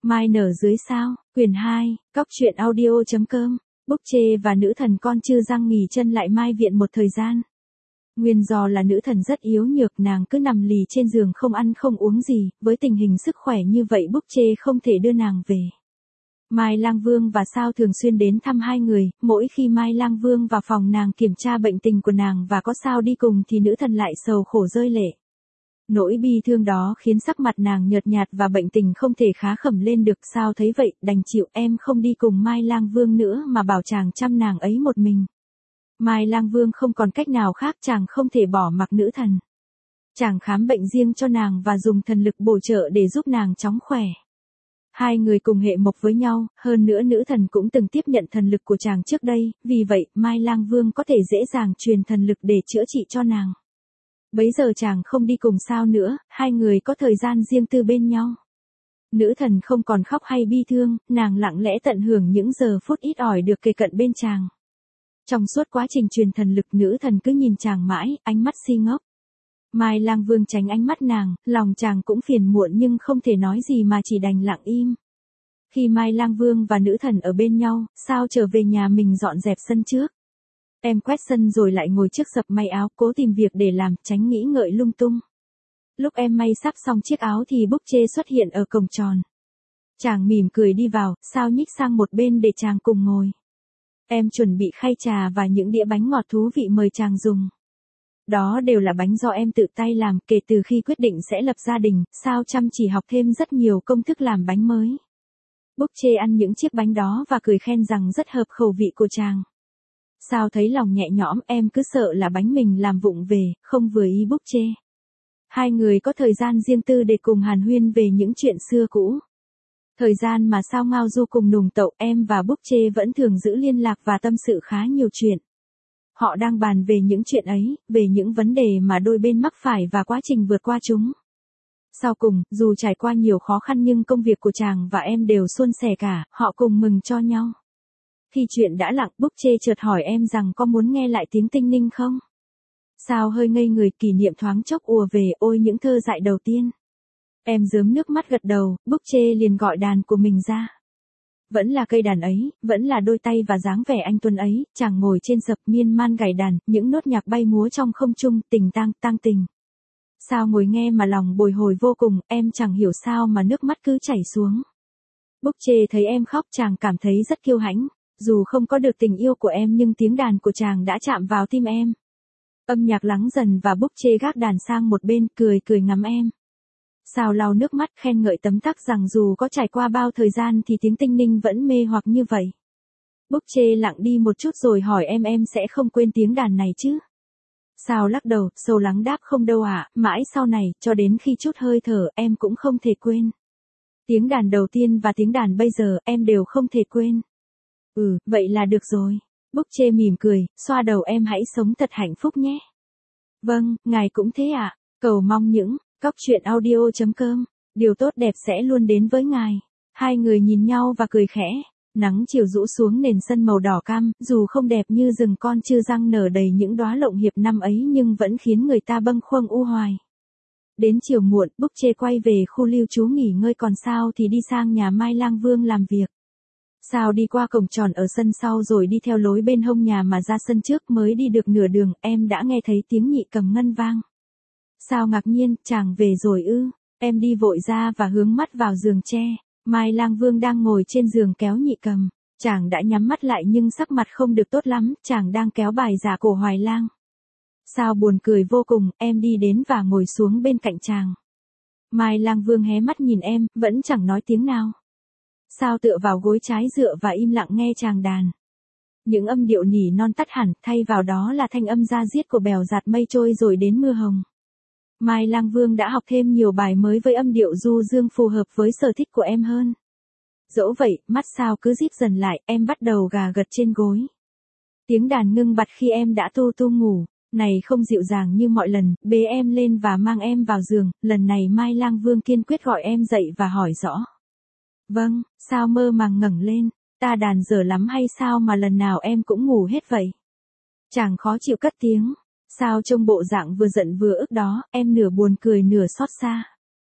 Mai nở dưới sao, quyển 2, Cóc truyện audio.com, Búp Chê và nữ thần con Chư Răng nghỉ chân lại Mai viện một thời gian. Nguyên do là nữ thần rất yếu nhược, nàng cứ nằm lì trên giường không ăn không uống gì, với tình hình sức khỏe như vậy Búp Chê không thể đưa nàng về. Mai Lang Vương và Sao thường xuyên đến thăm hai người, mỗi khi Mai Lang Vương vào phòng nàng kiểm tra bệnh tình của nàng và có Sao đi cùng thì nữ thần lại sầu khổ rơi lệ. Nỗi bi thương đó khiến sắc mặt nàng nhợt nhạt và bệnh tình không thể khá khẩm lên được. Sao thấy vậy, đành chịu, em không đi cùng Mai Lang Vương nữa mà bảo chàng chăm nàng ấy một mình. Mai Lang Vương không còn cách nào khác, chàng không thể bỏ mặc nữ thần. Chàng khám bệnh riêng cho nàng và dùng thần lực bổ trợ để giúp nàng chóng khỏe. Hai người cùng hệ mộc với nhau, hơn nữa nữ thần cũng từng tiếp nhận thần lực của chàng trước đây, vì vậy Mai Lang Vương có thể dễ dàng truyền thần lực để chữa trị cho nàng. Bấy giờ chàng không đi cùng Sao nữa, hai người có thời gian riêng tư bên nhau. Nữ thần không còn khóc hay bi thương, nàng lặng lẽ tận hưởng những giờ phút ít ỏi được kề cận bên chàng. Trong suốt quá trình truyền thần lực, nữ thần cứ nhìn chàng mãi, ánh mắt si ngốc. Mai Lang Vương tránh ánh mắt nàng, lòng chàng cũng phiền muộn nhưng không thể nói gì mà chỉ đành lặng im. Khi Mai Lang Vương và nữ thần ở bên nhau, Sao trở về nhà mình dọn dẹp sân trước. Em quét sân rồi lại ngồi trước sập may áo, cố tìm việc để làm, tránh nghĩ ngợi lung tung. Lúc em may sắp xong chiếc áo thì Búp Chê xuất hiện ở cổng tròn. Chàng mỉm cười đi vào, Sao nhích sang một bên để chàng cùng ngồi. Em chuẩn bị khay trà và những đĩa bánh ngọt thú vị mời chàng dùng. Đó đều là bánh do em tự tay làm, kể từ khi quyết định sẽ lập gia đình, Sao chăm chỉ học thêm rất nhiều công thức làm bánh mới. Búp Chê ăn những chiếc bánh đó và cười khen rằng rất hợp khẩu vị của chàng. Sao thấy lòng nhẹ nhõm, em cứ sợ là bánh mình làm vụng về, không vừa ý Búp Chê. Hai người có thời gian riêng tư để cùng hàn huyên về những chuyện xưa cũ. Thời gian mà Sao ngao du cùng nùng tậu, em và Búp Chê vẫn thường giữ liên lạc và tâm sự khá nhiều chuyện. Họ đang bàn về những chuyện ấy, về những vấn đề mà đôi bên mắc phải và quá trình vượt qua chúng. Sau cùng, dù trải qua nhiều khó khăn nhưng công việc của chàng và em đều suôn sẻ cả, họ cùng mừng cho nhau. Khi chuyện đã lặng, Búp Chê chợt hỏi em rằng có muốn nghe lại tiếng tinh ninh không? Sao hơi ngây người, kỷ niệm thoáng chốc ùa về, ôi những thơ dại đầu tiên. Em rớm nước mắt gật đầu, Búp Chê liền gọi đàn của mình ra. Vẫn là cây đàn ấy, vẫn là đôi tay và dáng vẻ anh tuấn ấy, chàng ngồi trên sập miên man gảy đàn, những nốt nhạc bay múa trong không trung, tình tang tình. Sao ngồi nghe mà lòng bồi hồi vô cùng, em chẳng hiểu sao mà nước mắt cứ chảy xuống. Búp Chê thấy em khóc, chàng cảm thấy rất kiêu hãnh. Dù không có được tình yêu của em nhưng tiếng đàn của chàng đã chạm vào tim em. Âm nhạc lắng dần và Búp Chê gác đàn sang một bên, cười ngắm em. Sao lau nước mắt, khen ngợi tấm tắc rằng dù có trải qua bao thời gian thì tiếng tinh ninh vẫn mê hoặc như vậy. Búp Chê lặng đi một chút rồi hỏi em sẽ không quên tiếng đàn này chứ? Sao lắc đầu, sâu lắng đáp không đâu ạ, mãi sau này, cho đến khi chút hơi thở, em cũng không thể quên. Tiếng đàn đầu tiên và tiếng đàn bây giờ, em đều không thể quên. Vậy là được rồi. Búp Chê mỉm cười, xoa đầu em, hãy sống thật hạnh phúc nhé. Vâng, ngài cũng thế ạ. Cầu mong những Cóc truyện audio.com, điều tốt đẹp sẽ luôn đến với ngài. Hai người nhìn nhau và cười khẽ. Nắng chiều rũ xuống nền sân màu đỏ cam, dù không đẹp như rừng con Chư Răng nở đầy những đóa lộng hiệp năm ấy nhưng vẫn khiến người ta bâng khuâng u hoài. Đến chiều muộn, Búp Chê quay về khu lưu trú nghỉ ngơi, còn Sao thì đi sang nhà Mai Lang Vương làm việc. Sao đi qua cổng tròn ở sân sau rồi đi theo lối bên hông nhà mà ra sân trước, mới đi được nửa đường, em đã nghe thấy tiếng nhị cầm ngân vang. Sao ngạc nhiên, chàng về rồi ư? Em đi vội ra và hướng mắt vào giường tre. Mai Lang Vương đang ngồi trên giường kéo nhị cầm. Chàng đã nhắm mắt lại nhưng sắc mặt không được tốt lắm, chàng đang kéo bài Giả Cổ Hoài Lang. Sao buồn cười vô cùng, em đi đến và ngồi xuống bên cạnh chàng. Mai Lang Vương hé mắt nhìn em, vẫn chẳng nói tiếng nào. Sao tựa vào gối trái dựa và im lặng nghe chàng đàn. Những âm điệu nỉ non tắt hẳn, thay vào đó là thanh âm da diết của bèo giạt mây trôi rồi đến mưa hồng. Mai Lang Vương đã học thêm nhiều bài mới với âm điệu du dương phù hợp với sở thích của em hơn. Dẫu vậy, mắt Sao cứ díp dần lại, em bắt đầu gà gật trên gối. Tiếng đàn ngưng bặt khi em đã tu ngủ, này không dịu dàng như mọi lần, bế em lên và mang em vào giường, lần này Mai Lang Vương kiên quyết gọi em dậy và hỏi rõ. Vâng, Sao mơ màng ngẩng lên, ta đàn dở lắm hay sao mà lần nào em cũng ngủ hết vậy? Chàng khó chịu cất tiếng. Sao trông bộ dạng vừa giận vừa ức đó, em nửa buồn cười nửa xót xa.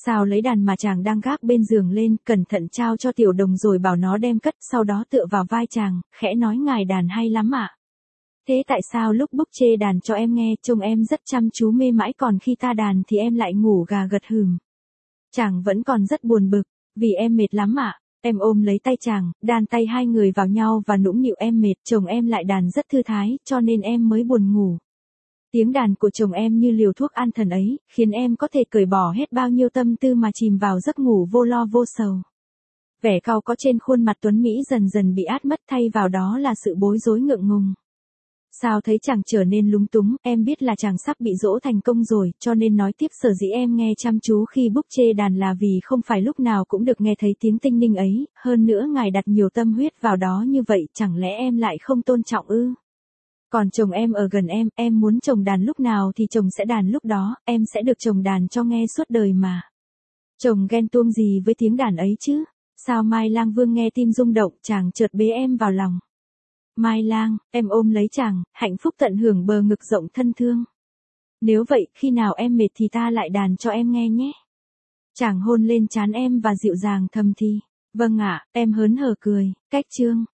Sao lấy đàn mà chàng đang gác bên giường lên, cẩn thận trao cho Tiểu Đồng rồi bảo nó đem cất, sau đó tựa vào vai chàng, khẽ nói ngài đàn hay lắm ạ. Thế tại sao lúc Búp Chê đàn cho em nghe, trông em rất chăm chú mê mãi, còn khi ta đàn thì em lại ngủ gà gật hừm. Chàng vẫn còn rất buồn bực, vì em mệt lắm ạ. Em ôm lấy tay chàng, đan tay hai người vào nhau và nũng nịu em mệt, chồng em lại đàn rất thư thái, cho nên em mới buồn ngủ. Tiếng đàn của chồng em như liều thuốc an thần ấy, khiến em có thể cởi bỏ hết bao nhiêu tâm tư mà chìm vào giấc ngủ vô lo vô sầu. Vẻ cau có trên khuôn mặt tuấn Mỹ dần dần bị át mất, thay vào đó là sự bối rối ngượng ngùng. Sao thấy chàng trở nên lúng túng, em biết là chàng sắp bị dỗ thành công rồi, cho nên nói tiếp, sở dĩ em nghe chăm chú khi Búp Chê đàn là vì không phải lúc nào cũng được nghe thấy tiếng tinh ninh ấy, hơn nữa ngài đặt nhiều tâm huyết vào đó như vậy, chẳng lẽ em lại không tôn trọng ư? Còn chồng em ở gần em muốn chồng đàn lúc nào thì chồng sẽ đàn lúc đó, em sẽ được chồng đàn cho nghe suốt đời mà. Chồng ghen tuông gì với tiếng đàn ấy chứ? Sao Mai Lang Vương nghe tim rung động, chàng chợt bế em vào lòng. Mai Lang, em ôm lấy chàng, hạnh phúc tận hưởng bờ ngực rộng thân thương. Nếu vậy, khi nào em mệt thì ta lại đàn cho em nghe nhé. Chàng hôn lên trán em và dịu dàng thầm thì. Vâng ạ, em hớn hở cười, cách chương.